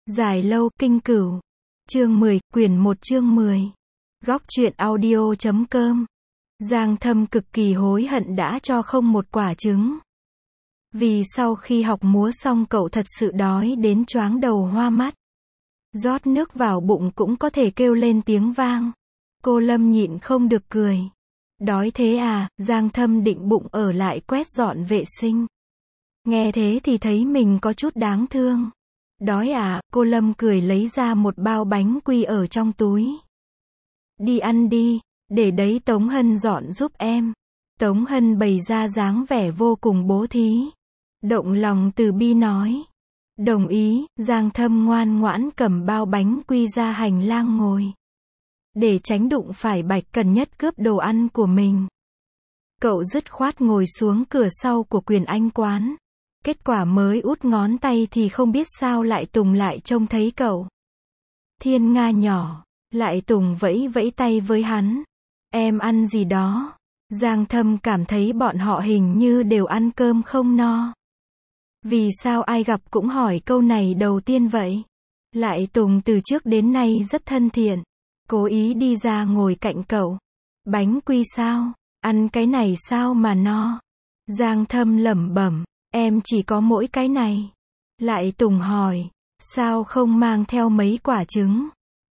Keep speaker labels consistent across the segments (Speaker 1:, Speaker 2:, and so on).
Speaker 1: Dài lâu, kinh cửu. Chương 10, quyển 1 chương 10. Góc truyện audio.com. Giang Thâm cực kỳ hối hận đã cho không một quả trứng. Vì sau khi học múa xong cậu thật sự đói đến choáng đầu hoa mắt. Rót nước vào bụng cũng có thể kêu lên tiếng vang. Cô Lâm nhịn không được cười. Đói thế à? Giang Thâm định bụng ở lại quét dọn vệ sinh. Nghe thế thì thấy mình có chút đáng thương. Đói à? Cô Lâm cười lấy ra một bao bánh quy ở trong túi. Đi ăn đi, để đấy Tống Hân dọn giúp em. Tống Hân bày ra dáng vẻ vô cùng bố thí. Động lòng từ bi nói. Đồng ý. Giang Thâm ngoan ngoãn cầm bao bánh quy ra hành lang ngồi. Để tránh đụng phải Bạch Cần Nhất cướp đồ ăn của mình. Cậu dứt khoát ngồi xuống cửa sau của Quyền Anh quán. Kết quả mới út ngón tay thì không biết sao Lại Tùng lại trông thấy cậu. Thiên Nga nhỏ. Lại Tùng vẫy vẫy tay với hắn. Em ăn gì đó? Giang Thâm cảm thấy bọn họ hình như đều ăn cơm không no. Vì sao ai gặp cũng hỏi câu này đầu tiên vậy? Lại Tùng từ trước đến nay rất thân thiện. Cố ý đi ra ngồi cạnh cậu. Bánh quy sao? Ăn cái này sao mà no? Giang Thâm lẩm bẩm. Em chỉ có mỗi cái này. Lại Tùng hỏi. Sao không mang theo mấy quả trứng?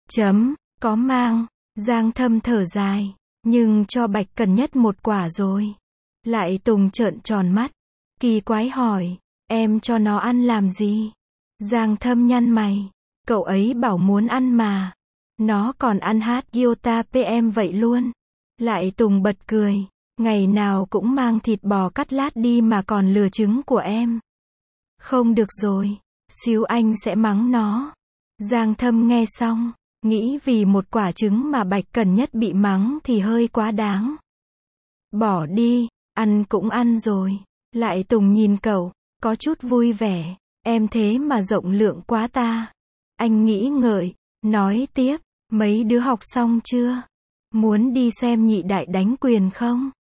Speaker 1: Có mang. Giang Thâm thở dài. Nhưng cho Bạch Cần Nhất một quả rồi. Lại Tùng trợn tròn mắt. Kỳ quái hỏi. Em cho nó ăn làm gì? Giang Thâm nhăn mày. Cậu ấy bảo muốn ăn mà. Nó còn ăn hát guitar PM vậy luôn. Lại Tùng bật cười. Ngày nào cũng mang thịt bò cắt lát đi mà còn lừa trứng của em. Không được rồi. Xíu anh sẽ mắng nó. Giang Thâm nghe xong. Nghĩ vì một quả trứng mà Bạch Cần Nhất bị mắng thì hơi quá đáng. Bỏ đi. Ăn cũng ăn rồi. Lại Tùng nhìn cậu. Có chút vui vẻ. Em thế mà rộng lượng quá ta. Anh nghĩ ngợi. Nói tiếp. Mấy đứa học xong chưa? Muốn đi xem nhị đại đánh quyền không?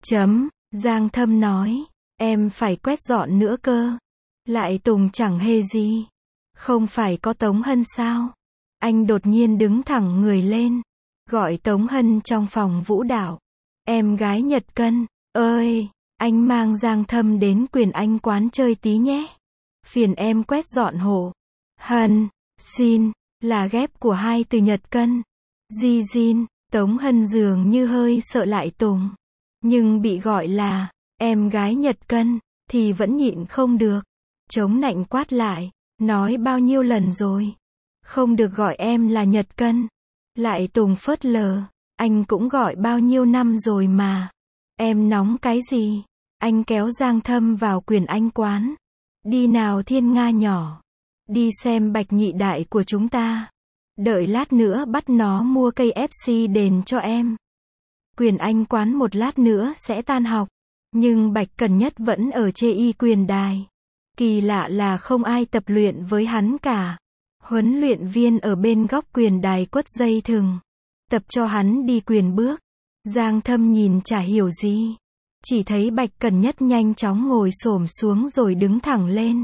Speaker 1: Giang Thâm nói. Em phải quét dọn nữa cơ. Lại Tùng chẳng hề gì. Không phải có Tống Hân sao? Anh đột nhiên đứng thẳng người lên. Gọi Tống Hân trong phòng vũ đạo. Em gái Nhật Cân. Ơi, anh mang Giang Thâm đến Quyền Anh quán chơi tí nhé. Phiền em quét dọn hộ. Hân, xin, là ghép của hai từ Nhật Cân. Jin, Tống Hân dường như hơi sợ Lại Tùng. Nhưng bị gọi là em gái Nhật Cân thì vẫn nhịn không được. Chống nạnh quát lại. Nói bao nhiêu lần rồi. Không được gọi em là Nhật Cân. Lại Tùng phớt lờ. Anh cũng gọi bao nhiêu năm rồi mà. Em nóng cái gì? Anh kéo Giang Thâm vào Quyền Anh quán. Đi nào Thiên Nga nhỏ. Đi xem Bạch nhị đại của chúng ta. Đợi lát nữa bắt nó mua cây FC đền cho em. Quyền Anh quán một lát nữa sẽ tan học. Nhưng Bạch Cần Nhất vẫn ở chê y quyền đài. Kỳ lạ là không ai tập luyện với hắn cả. Huấn luyện viên ở bên góc quyền đài quất dây thừng. Tập cho hắn đi quyền bước. Giang Thâm nhìn chả hiểu gì. Chỉ thấy Bạch Cần Nhất nhanh chóng ngồi xổm xuống rồi đứng thẳng lên.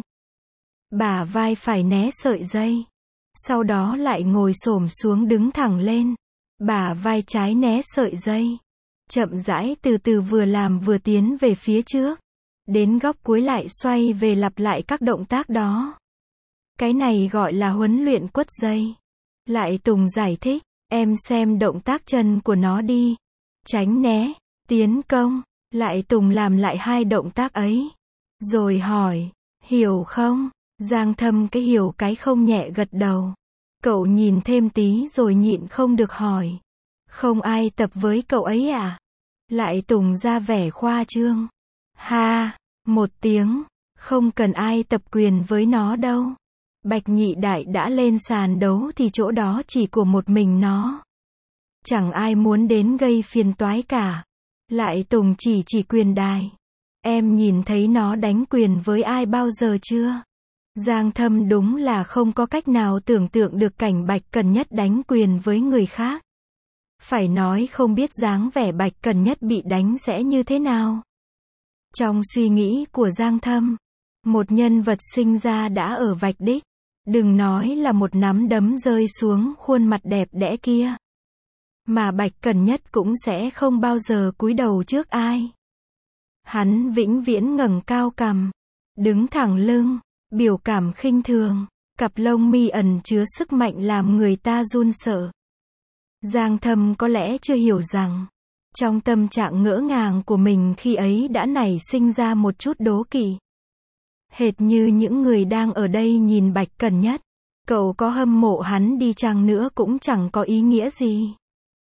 Speaker 1: Bả vai phải né sợi dây. Sau đó lại ngồi xổm xuống đứng thẳng lên. Bả vai trái né sợi dây. Chậm rãi từ từ vừa làm vừa tiến về phía trước. Đến góc cuối lại xoay về lặp lại các động tác đó. Cái này gọi là huấn luyện quất dây. Lại Tùng giải thích. Em xem động tác chân của nó đi. Tránh né, tiến công. Lại Tùng làm lại hai động tác ấy. Rồi hỏi. Hiểu không? Giang Thâm cái hiểu cái không nhẹ gật đầu. Cậu nhìn thêm tí rồi nhịn không được hỏi. Không ai tập với cậu ấy à? Lại Tùng ra vẻ khoa trương. Ha, một tiếng. Không cần ai tập quyền với nó đâu. Bạch nhị đại đã lên sàn đấu thì chỗ đó chỉ của một mình nó. Chẳng ai muốn đến gây phiền toái cả. Lại Tùng chỉ quyền đài. Em nhìn thấy nó đánh quyền với ai bao giờ chưa? Giang Thâm đúng là không có cách nào tưởng tượng được cảnh Bạch Cần Nhất đánh quyền với người khác. Phải nói không biết dáng vẻ Bạch Cần Nhất bị đánh sẽ như thế nào. Trong suy nghĩ của Giang Thâm, một nhân vật sinh ra đã ở vạch đích. Đừng nói là một nắm đấm rơi xuống khuôn mặt đẹp đẽ kia. Mà Bạch Cẩn Nhất cũng sẽ không bao giờ cúi đầu trước ai. Hắn vĩnh viễn ngẩng cao cằm, đứng thẳng lưng, biểu cảm khinh thường, cặp lông mi ẩn chứa sức mạnh làm người ta run sợ. Giang Thâm có lẽ chưa hiểu rằng, trong tâm trạng ngỡ ngàng của mình khi ấy đã nảy sinh ra một chút đố kỵ. Hệt như những người đang ở đây nhìn Bạch Cẩn Nhất, cậu có hâm mộ hắn đi chăng nữa cũng chẳng có ý nghĩa gì.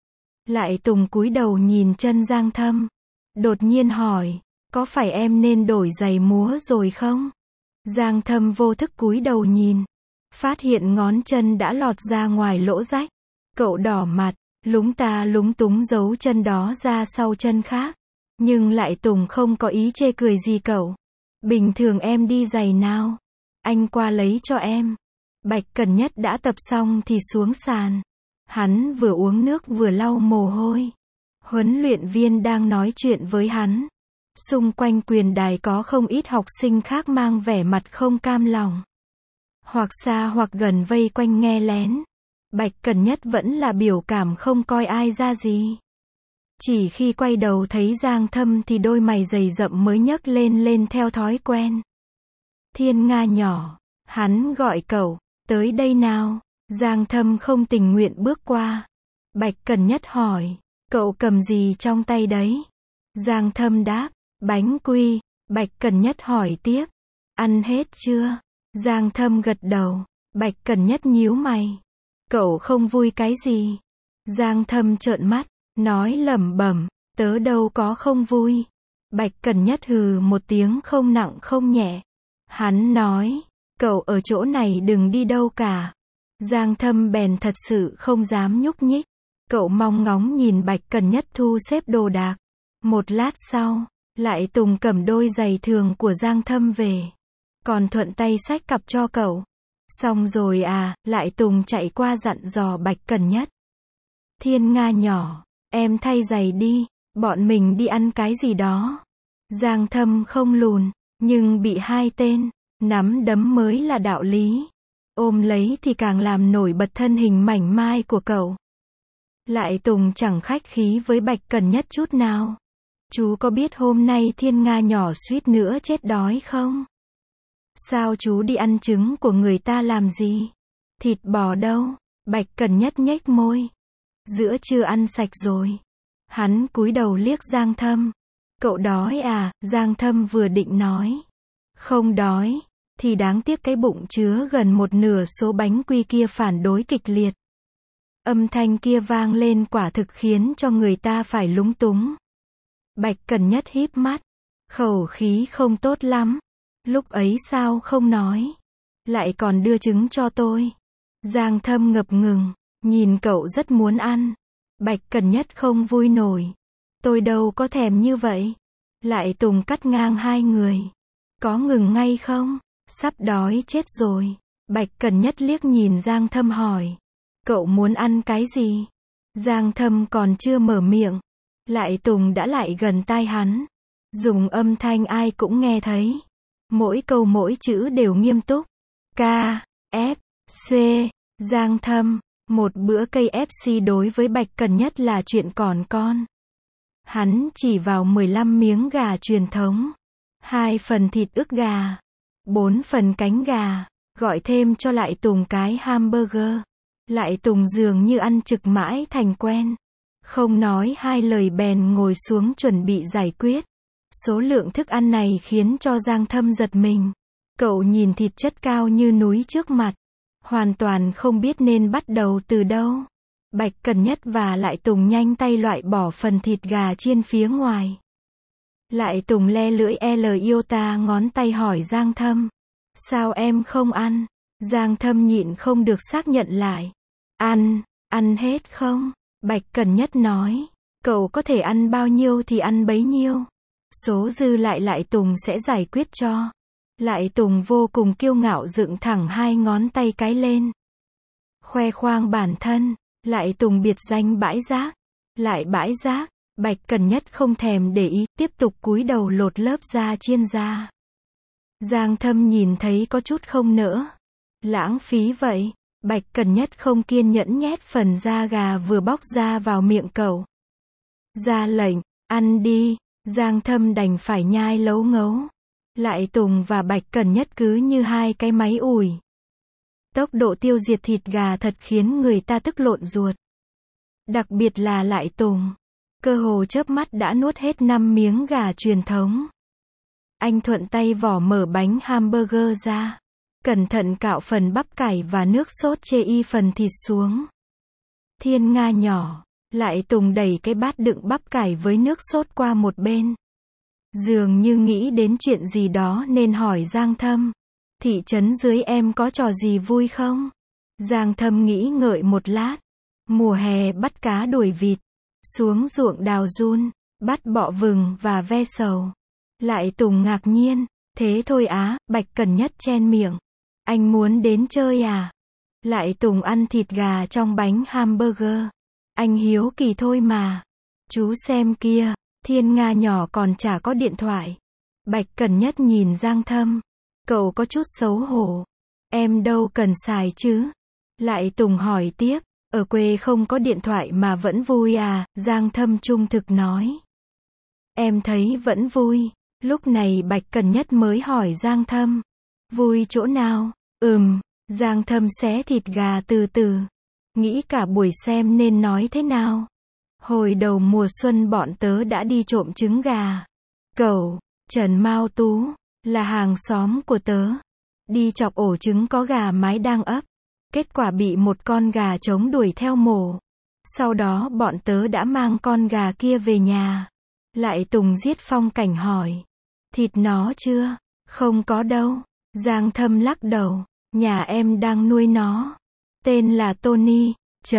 Speaker 1: Lại Tùng cúi đầu nhìn chân Giang Thâm, đột nhiên hỏi, có phải em nên đổi giày múa rồi không? Giang Thâm vô thức cúi đầu nhìn, phát hiện ngón chân đã lọt ra ngoài lỗ rách. Cậu đỏ mặt, lúng ta lúng túng giấu chân đó ra sau chân khác. Nhưng lại Tùng không có ý chê cười gì cậu. Bình thường em đi giày nào? Anh qua lấy cho em. Bạch Cẩn Nhất đã tập xong thì xuống sàn. Hắn vừa uống nước vừa lau mồ hôi. Huấn luyện viên đang nói chuyện với hắn. Xung quanh quyền đài có không ít học sinh khác mang vẻ mặt không cam lòng. Hoặc xa hoặc gần vây quanh nghe lén. Bạch Cẩn Nhất vẫn là biểu cảm không coi ai ra gì. Chỉ khi quay đầu thấy Giang Thâm thì đôi mày dày rậm mới nhấc lên theo thói quen. Thiên Nga nhỏ, hắn gọi cậu, tới đây nào. Giang Thâm không tình nguyện bước qua. Bạch Cẩn Nhất hỏi, cậu cầm gì trong tay đấy? Giang Thâm đáp, bánh quy. Bạch Cẩn Nhất hỏi tiếp, ăn hết chưa? Giang Thâm gật đầu. Bạch Cẩn Nhất nhíu mày, cậu không vui cái gì? Giang Thâm trợn mắt, nói lẩm bẩm, tớ đâu có không vui. Bạch Cẩn Nhất hừ một tiếng không nặng không nhẹ. Hắn nói, cậu ở chỗ này đừng đi đâu cả. Giang Thâm bèn thật sự không dám nhúc nhích. Cậu mong ngóng nhìn Bạch Cẩn Nhất thu xếp đồ đạc. Một lát sau, lại Tùng cầm đôi giày thường của Giang Thâm về. Còn thuận tay xách cặp cho cậu. Xong rồi à, lại Tùng chạy qua dặn dò Bạch Cẩn Nhất. Thiên Nga nhỏ, em thay giày đi, bọn mình đi ăn cái gì đó. Giang Thâm không lùn, nhưng bị hai tên nắm đấm mới là đạo lý. Ôm lấy thì càng làm nổi bật thân hình mảnh mai của cậu. Lại Tùng chẳng khách khí với Bạch Cẩn Nhất chút nào. Chú có biết hôm nay Thiên Nga nhỏ suýt nữa chết đói không? Sao chú đi ăn trứng của người ta làm gì? Thịt bò đâu? Bạch Cẩn Nhất nhếch môi. Giữa trưa ăn sạch rồi. Hắn cúi đầu liếc Giang Thâm. Cậu đói à? Giang Thâm vừa định nói. Không đói. Thì đáng tiếc cái bụng chứa gần một nửa số bánh quy kia phản đối kịch liệt. Âm thanh kia vang lên quả thực khiến cho người ta phải lúng túng. Bạch Cẩn Nhất híp mắt. Khẩu khí không tốt lắm. Lúc ấy sao không nói? Lại còn đưa trứng cho tôi. Giang Thâm ngập ngừng. Nhìn cậu rất muốn ăn. Bạch Cẩn Nhất không vui nổi. Tôi đâu có thèm như vậy. Lại Tùng cắt ngang hai người. Có ngừng ngay không? Sắp đói chết rồi. Bạch Cẩn Nhất liếc nhìn Giang Thâm hỏi. Cậu muốn ăn cái gì? Giang Thâm còn chưa mở miệng. Lại Tùng đã lại gần tai hắn. Dùng âm thanh ai cũng nghe thấy. Mỗi câu mỗi chữ đều nghiêm túc. KFC. Giang Thâm. Một bữa KFC đối với Bạch Cẩn Nhất là chuyện còn con. Hắn chỉ vào 15 miếng gà truyền thống. 2 phần thịt ức gà. 4 phần cánh gà. Gọi thêm cho Lại Tùng cái hamburger. Lại Tùng dường như ăn trực mãi thành quen. Không nói hai lời bèn ngồi xuống chuẩn bị giải quyết. Số lượng thức ăn này khiến cho Giang Thâm giật mình. Cậu nhìn thịt chất cao như núi trước mặt. Hoàn toàn không biết nên bắt đầu từ đâu. Bạch Cẩn Nhất và Lại Tùng nhanh tay loại bỏ phần thịt gà chiên phía ngoài. Lại Tùng le lưỡi iota ngón tay hỏi Giang Thâm. Sao em không ăn? Giang Thâm nhịn không được xác nhận lại. Ăn hết không? Bạch Cẩn Nhất nói. Cậu có thể ăn bao nhiêu thì ăn bấy nhiêu. Số dư Lại Tùng sẽ giải quyết cho. Lại Tùng vô cùng kiêu ngạo dựng thẳng hai ngón tay cái lên. Khoe khoang bản thân. Lại Tùng biệt danh bãi rác. Lại bãi rác. Bạch Cẩn Nhất không thèm để ý, tiếp tục cúi đầu lột lớp da chiên ra. Giang Thâm nhìn thấy có chút không nỡ. Lãng phí vậy. Bạch Cần Nhất không kiên nhẫn nhét phần da gà vừa bóc ra vào miệng cậu. Ra lệnh, ăn đi. Giang Thâm đành phải nhai lấu ngấu. Lại Tùng và Bạch Cần Nhất cứ như hai cái máy ủi. Tốc độ tiêu diệt thịt gà thật khiến người ta tức lộn ruột. Đặc biệt là Lại Tùng. Cơ hồ chớp mắt đã nuốt hết 5 miếng gà truyền thống. Anh thuận tay vỏ mở bánh hamburger ra. Cẩn thận cạo phần bắp cải và nước sốt chê y phần thịt xuống. Thiên Nga nhỏ. Lại Tùng đẩy cái bát đựng bắp cải với nước sốt qua một bên. Dường như nghĩ đến chuyện gì đó nên hỏi Giang Thâm. Thị trấn dưới em có trò gì vui không? Giang Thâm nghĩ ngợi một lát. Mùa hè bắt cá đuổi vịt. Xuống ruộng đào giun. Bắt bọ vừng và ve sầu. Lại Tùng ngạc nhiên. Thế thôi á, Bạch Cần Nhất chen miệng. Anh muốn đến chơi à? Lại Tùng ăn thịt gà trong bánh hamburger. Anh hiếu kỳ thôi mà. Chú xem kia, Thiên Nga nhỏ còn chả có điện thoại. Bạch Cần Nhất nhìn Giang Thâm. Cậu có chút xấu hổ. Em đâu cần xài chứ. Lại Tùng hỏi tiếp. Ở quê không có điện thoại mà vẫn vui à? Giang Thâm trung thực nói. Em thấy vẫn vui. Lúc này Bạch Cần Nhất mới hỏi Giang Thâm. Vui chỗ nào? Giang Thâm xé thịt gà từ từ. Nghĩ cả buổi xem nên nói thế nào. Hồi đầu mùa xuân bọn tớ đã đi trộm trứng gà. Cậu, Trần Mao Tú, là hàng xóm của tớ. Đi chọc ổ trứng có gà mái đang ấp. Kết quả bị một con gà trống đuổi theo mổ. Sau đó bọn tớ đã mang con gà kia về nhà. Lại Tùng giết phong cảnh hỏi. Thịt nó chưa? Không có đâu. Giang Thâm lắc đầu. Nhà em đang nuôi nó. Tên là Tony.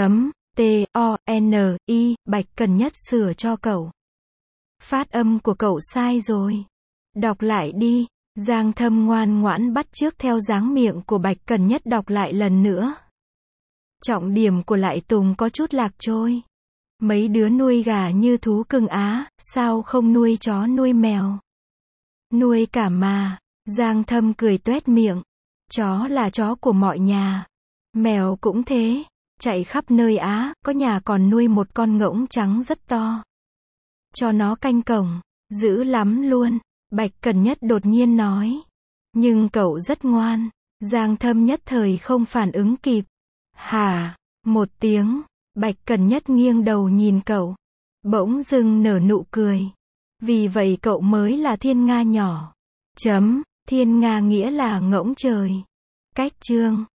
Speaker 1: T-O-N-I. Bạch Cần Nhất sửa cho cậu. Phát âm của cậu sai rồi. Đọc lại đi. Giang Thâm ngoan ngoãn bắt chước theo dáng miệng của Bạch Cần Nhất đọc lại lần nữa. Trọng điểm của Lại Tùng có chút lạc trôi. Mấy đứa nuôi gà như thú cưng á, sao không nuôi chó nuôi mèo? Nuôi cả mà. Giang Thâm cười toét miệng. Chó là chó của mọi nhà. Mèo cũng thế. Chạy khắp nơi á, có nhà còn nuôi một con ngỗng trắng rất to. Cho nó canh cổng. Dữ lắm luôn. Bạch Cần Nhất đột nhiên nói. Nhưng cậu rất ngoan. Giang Thâm nhất thời không phản ứng kịp. Hả? Một tiếng. Bạch Cần Nhất nghiêng đầu nhìn cậu. Bỗng dưng nở nụ cười. Vì vậy cậu mới là Thiên Nga nhỏ. Thiên Nga nghĩa là ngỗng trời. Cách chương